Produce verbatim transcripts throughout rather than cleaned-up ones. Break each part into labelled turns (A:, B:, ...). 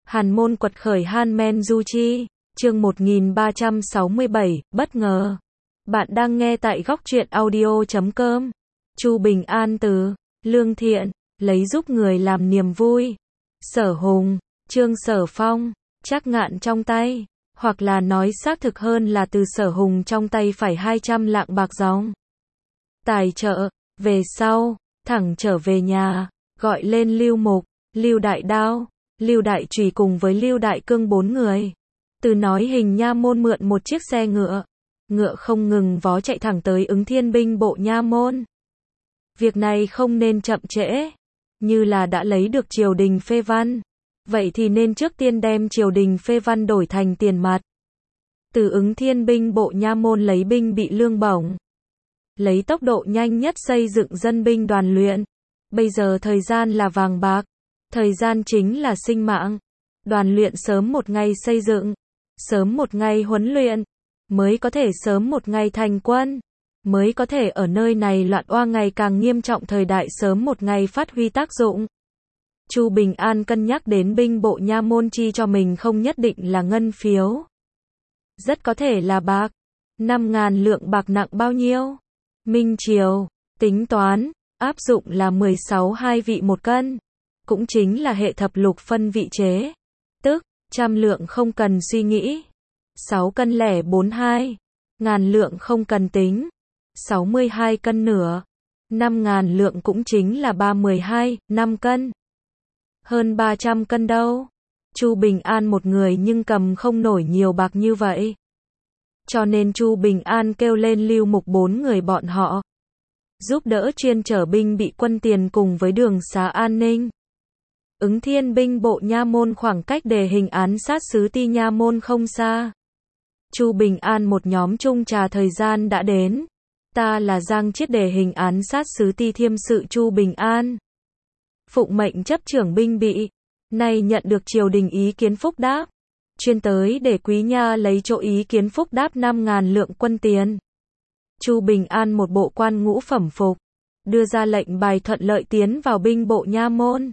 A: Hàn môn quật khởi Han Men Du Chi, chương một nghìn ba trăm sáu mươi bảy, bất ngờ. Bạn đang nghe tại góc truyện audio chấm com. Chu Bình An từ, lương thiện, lấy giúp người làm niềm vui. Sở Hùng, Trương Sở Phong, Trác Ngạn trong tay, hoặc là nói xác thực hơn là từ Sở Hùng trong tay phải hai trăm lạng bạc dòng. Tài trợ, về sau, thẳng trở về nhà, gọi lên Lưu Mục, Lưu Đại Đao, Lưu Đại Chùy cùng với Lưu Đại Cương bốn người. Từ nói hình nha môn mượn một chiếc xe ngựa. Ngựa không ngừng vó chạy thẳng tới Ứng Thiên binh bộ nha môn. Việc này không nên chậm trễ. Như là đã lấy được triều đình phê văn. Vậy thì nên trước tiên đem triều đình phê văn đổi thành tiền mặt. Từ Ứng Thiên binh bộ nha môn lấy binh bị lương bổng. Lấy tốc độ nhanh nhất xây dựng dân binh đoàn luyện. Bây giờ thời gian là vàng bạc. Thời gian chính là sinh mạng. Đoàn luyện sớm một ngày xây dựng. Sớm một ngày huấn luyện. Mới có thể sớm một ngày thành quân. Mới có thể ở nơi này loạn oa ngày càng nghiêm trọng thời đại sớm một ngày phát huy tác dụng. Chu Bình An cân nhắc đến binh bộ nha môn chi cho mình không nhất định là ngân phiếu. Rất có thể là bạc. năm ngàn lượng bạc nặng bao nhiêu? Minh Triều, tính toán, áp dụng là mười sáu hai vị một cân. Cũng chính là hệ thập lục phân vị chế. Tức, trăm lượng không cần suy nghĩ. sáu cân lẻ bốn hai. Ngàn lượng không cần tính. sáu mươi hai cân nửa. năm ngàn lượng cũng chính là ba mươi hai, năm cân. Hơn ba trăm cân đâu. Chu Bình An một người nhưng cầm không nổi nhiều bạc như vậy. Cho nên Chu Bình An kêu lên Lưu Mục bốn người bọn họ. Giúp đỡ chuyên chở binh bị quân tiền cùng với đường xá an ninh. Ứng Thiên binh bộ nha môn khoảng cách đề hình án sát sứ ti nha môn không xa. Chu Bình An một nhóm chung trà thời gian đã đến. Ta là Giang Chiết đề hình án sát sứ ti thiêm sự Chu Bình An. Phụng mệnh chấp trưởng binh bị. Nay nhận được triều đình ý kiến phúc đáp. Chuyên tới để quý nha lấy chỗ ý kiến phúc đáp năm ngàn lượng quân tiền. Chu Bình An một bộ quan ngũ phẩm phục. Đưa ra lệnh bài thuận lợi tiến vào binh bộ nha môn.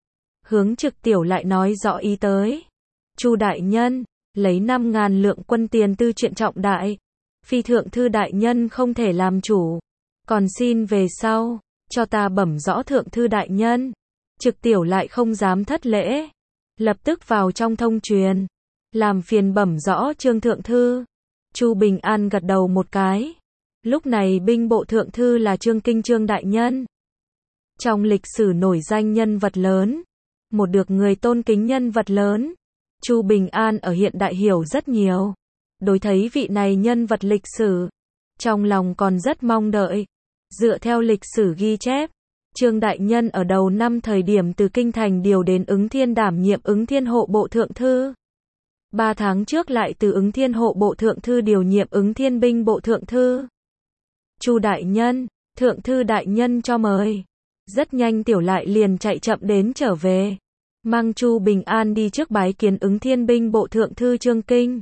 A: Hướng Trực Tiểu lại nói rõ ý tới. Chu đại nhân, lấy năm ngàn lượng quân tiền tư chuyện trọng đại. Phi thượng thư đại nhân không thể làm chủ. Còn xin về sau, cho ta bẩm rõ thượng thư đại nhân. Trực Tiểu lại không dám thất lễ. Lập tức vào trong thông truyền. Làm phiền bẩm rõ Trương thượng thư. Chu Bình An gật đầu một cái. Lúc này binh bộ thượng thư là Trương Kinh Trương đại nhân. Trong lịch sử nổi danh nhân vật lớn. Một được người tôn kính nhân vật lớn. Chu Bình An ở hiện đại hiểu rất nhiều. Đối thấy vị này nhân vật lịch sử. Trong lòng còn rất mong đợi. Dựa theo lịch sử ghi chép. Trương đại nhân ở đầu năm thời điểm từ Kinh Thành điều đến Ứng Thiên đảm nhiệm Ứng Thiên hộ bộ thượng thư. Ba tháng trước lại từ Ứng Thiên hộ bộ thượng thư điều nhiệm Ứng Thiên binh bộ thượng thư. Chu đại nhân, thượng thư đại nhân cho mời. Rất nhanh Tiểu lại liền chạy chậm đến trở về. Mang Chu Bình An đi trước bái kiến Ứng Thiên binh bộ thượng thư Trương Kinh.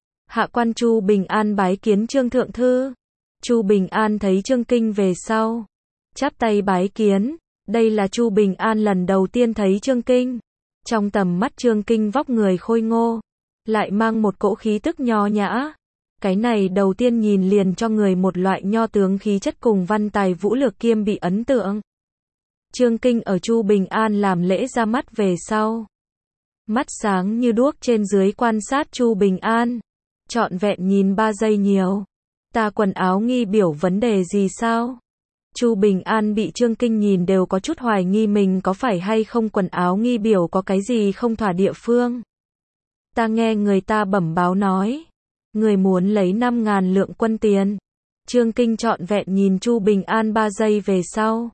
A: Hạ quan Chu Bình An bái kiến Trương thượng thư. Chu Bình An thấy Trương Kinh về sau. Chắp tay bái kiến. Đây là Chu Bình An lần đầu tiên thấy Trương Kinh. Trong tầm mắt Trương Kinh vóc người khôi ngô. Lại mang một cỗ khí tức nho nhã. Cái này đầu tiên nhìn liền cho người một loại nho tướng khí chất cùng văn tài vũ lược kiêm bị ấn tượng. Trương Kinh ở Chu Bình An làm lễ ra mắt về sau. Mắt sáng như đuốc trên dưới quan sát Chu Bình An. Trọn vẹn nhìn ba giây nhiều. Ta quần áo nghi biểu vấn đề gì sao? Chu Bình An bị Trương Kinh nhìn đều có chút hoài nghi mình có phải hay không quần áo nghi biểu có cái gì không thỏa địa phương. Ta nghe người ta bẩm báo nói. Người muốn lấy năm ngàn lượng quân tiền. Trương Kinh trọn vẹn nhìn Chu Bình An ba giây về sau.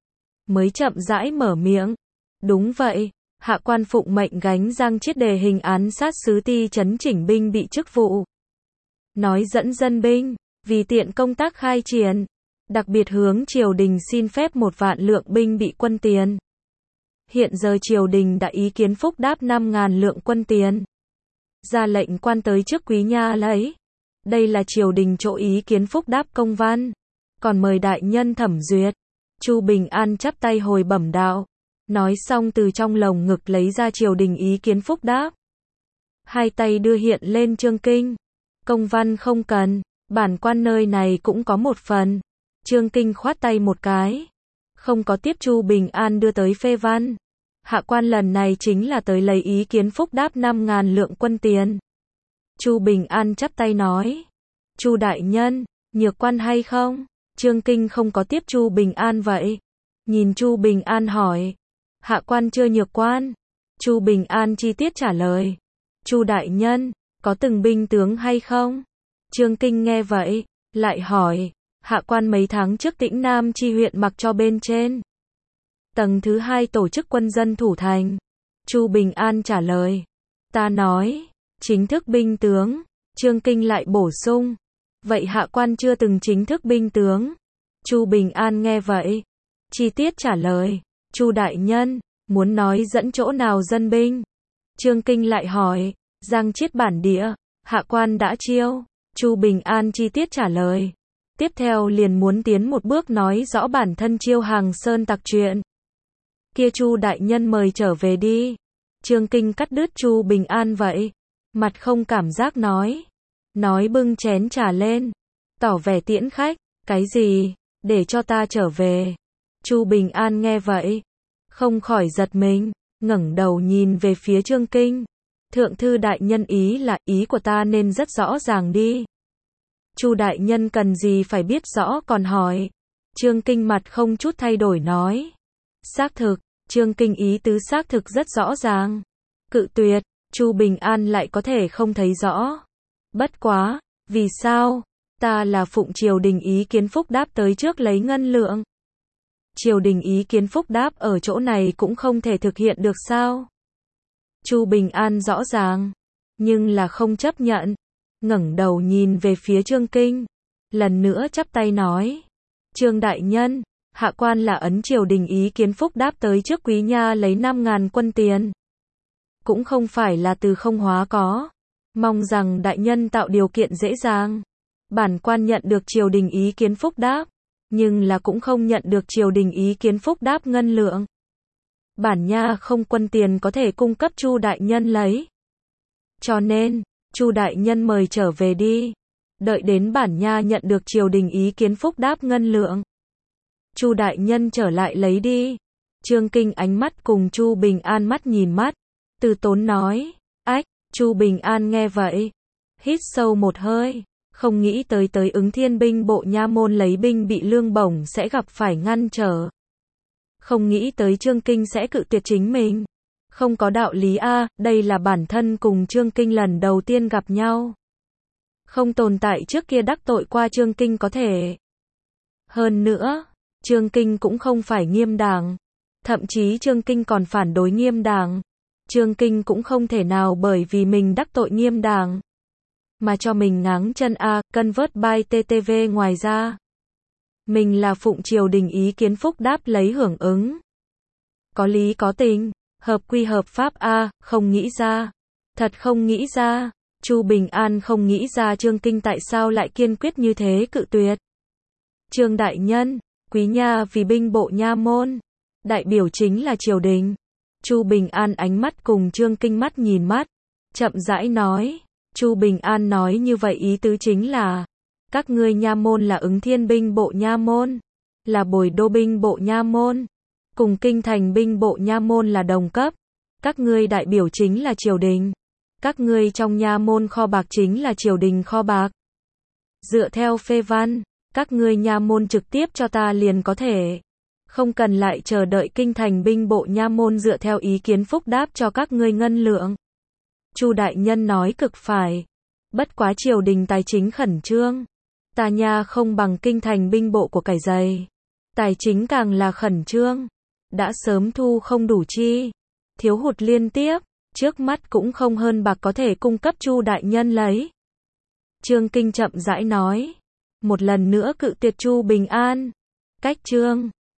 A: Mới chậm rãi mở miệng. Đúng vậy, hạ quan phụng mệnh gánh Giang Chiết đề hình án sát sứ ti chấn chỉnh binh bị chức vụ. Nói dẫn dân binh, vì tiện công tác khai triển. Đặc biệt hướng triều đình xin phép một vạn lượng binh bị quân tiền. Hiện giờ triều đình đã ý kiến phúc đáp năm ngàn lượng quân tiền. Ra lệnh quan tới trước quý nha lấy. Đây là triều đình chỗ ý kiến phúc đáp công văn. Còn mời đại nhân thẩm duyệt. Chu Bình An chắp tay hồi bẩm đạo. Nói xong từ trong lồng ngực lấy ra triều đình ý kiến phúc đáp. Hai tay đưa hiện lên chương kinh. Công văn không cần, bản quan nơi này cũng có một phần. Chương kinh khoát tay một cái. Không có tiếp Chu Bình An đưa tới phê văn. Hạ quan lần này chính là tới lấy ý kiến phúc đáp năm ngàn lượng quân tiền. Chu Bình An chắp tay nói. Chu đại nhân, nhược quan hay không? Chương kinh không có tiếp Chu Bình An vậy. Nhìn Chu Bình An hỏi. Hạ quan chưa nhược quan. Chu Bình An chi tiết trả lời. Chu đại nhân, có từng binh tướng hay không? Chương kinh nghe vậy, lại hỏi. Hạ quan mấy tháng trước Tĩnh Nam chi huyện mặc cho bên trên. Tầng thứ hai tổ chức quân dân thủ thành. Chu Bình An trả lời. Ta nói, chính thức binh tướng. Chương kinh lại bổ sung. Vậy hạ quan chưa từng chính thức binh tướng. Chu Bình An nghe vậy, chi tiết trả lời. Chu đại nhân, muốn nói dẫn chỗ nào dân binh? Chương kinh lại hỏi. Giang Chiết bản địa, hạ quan đã chiêu. Chu Bình An chi tiết trả lời. Tiếp theo liền muốn tiến một bước nói rõ bản thân chiêu hàng sơn tặc chuyện. Kia Chu đại nhân mời trở về đi. Chương kinh cắt đứt Chu Bình An vậy. Mặt không cảm giác nói. Nói bưng chén trà lên. Tỏ vẻ tiễn khách. Cái gì? Để cho ta trở về. Chu Bình An nghe vậy. Không khỏi giật mình. Ngẩng đầu nhìn về phía Chương kinh. Thượng thư đại nhân ý là ý của ta nên rất rõ ràng đi. Chu đại nhân cần gì phải biết rõ còn hỏi. Chương kinh mặt không chút thay đổi nói. Xác thực, Chương kinh ý tứ xác thực rất rõ ràng. Cự tuyệt, Chu Bình An lại có thể không thấy rõ. Bất quá, vì sao? Ta là phụng triều đình ý kiến phúc đáp tới trước lấy ngân lượng. Triều đình ý kiến phúc đáp ở chỗ này cũng không thể thực hiện được sao? Chu Bình An rõ ràng, nhưng là không chấp nhận. Ngẩng đầu nhìn về phía Chương kinh, lần nữa chắp tay nói. Chương đại nhân, hạ quan là ấn triều đình ý kiến phúc đáp tới trước quý nha lấy năm ngàn quân tiền. Cũng không phải là từ không hóa có. Mong rằng đại nhân tạo điều kiện dễ dàng. Bản quan nhận được triều đình ý kiến phúc đáp, nhưng là cũng không nhận được triều đình ý kiến phúc đáp ngân lượng. Bản nha không quân tiền có thể cung cấp Chu đại nhân lấy. Cho nên, Chu đại nhân mời trở về đi. Đợi đến bản nha nhận được triều đình ý kiến phúc đáp ngân lượng. Chu đại nhân trở lại lấy đi. Chương kinh ánh mắt cùng Chu Bình An mắt nhìn mắt. Từ tốn nói. Ách, Chu Bình An nghe vậy. Hít sâu một hơi. Không nghĩ tới tới ứng thiên binh bộ nha môn lấy binh bị lương bổng sẽ gặp phải ngăn trở. Không nghĩ tới Chương kinh sẽ cự tuyệt chính mình. Không có đạo lý a, đây là bản thân cùng Chương kinh lần đầu tiên gặp nhau. Không tồn tại trước kia đắc tội qua Chương kinh có thể. Hơn nữa, Chương kinh cũng không phải nghiêm đảng. Thậm chí Chương kinh còn phản đối nghiêm đảng. Chương kinh cũng không thể nào bởi vì mình đắc tội nghiêm đảng mà cho mình ngáng chân a, convert by tê tê vê. Ngoài ra, mình là phụng triều đình ý kiến phúc đáp lấy hưởng ứng. Có lý có tình, hợp quy hợp pháp a, không nghĩ ra. Thật không nghĩ ra. Chu Bình An không nghĩ ra Chương kinh tại sao lại kiên quyết như thế cự tuyệt. Chương đại nhân, quý nha vì binh bộ nha môn, đại biểu chính là triều đình. Chu Bình An ánh mắt cùng Chương kinh mắt nhìn mắt, chậm rãi nói. Chu Bình An nói như vậy ý tứ chính là, các ngươi nha môn là ứng thiên binh bộ nha môn, là bồi đô binh bộ nha môn, cùng kinh thành binh bộ nha môn là đồng cấp. Các ngươi đại biểu chính là triều đình. Các ngươi trong nha môn kho bạc chính là triều đình kho bạc. Dựa theo phê văn, các ngươi nha môn trực tiếp cho ta liền có thể. Không cần lại chờ đợi kinh thành binh bộ nha môn dựa theo ý kiến phúc đáp cho các ngươi ngân lượng. Chu đại nhân nói cực phải. Bất quá triều đình tài chính khẩn trương. Ta nha không bằng kinh thành binh bộ của cải dày. Tài chính càng là khẩn trương. Đã sớm thu không đủ chi. Thiếu hụt liên tiếp. Trước mắt cũng không hơn bạc có thể cung cấp Chu đại nhân lấy. Chương kinh chậm rãi nói. Một lần nữa cự tuyệt Chu Bình An. Cách chương.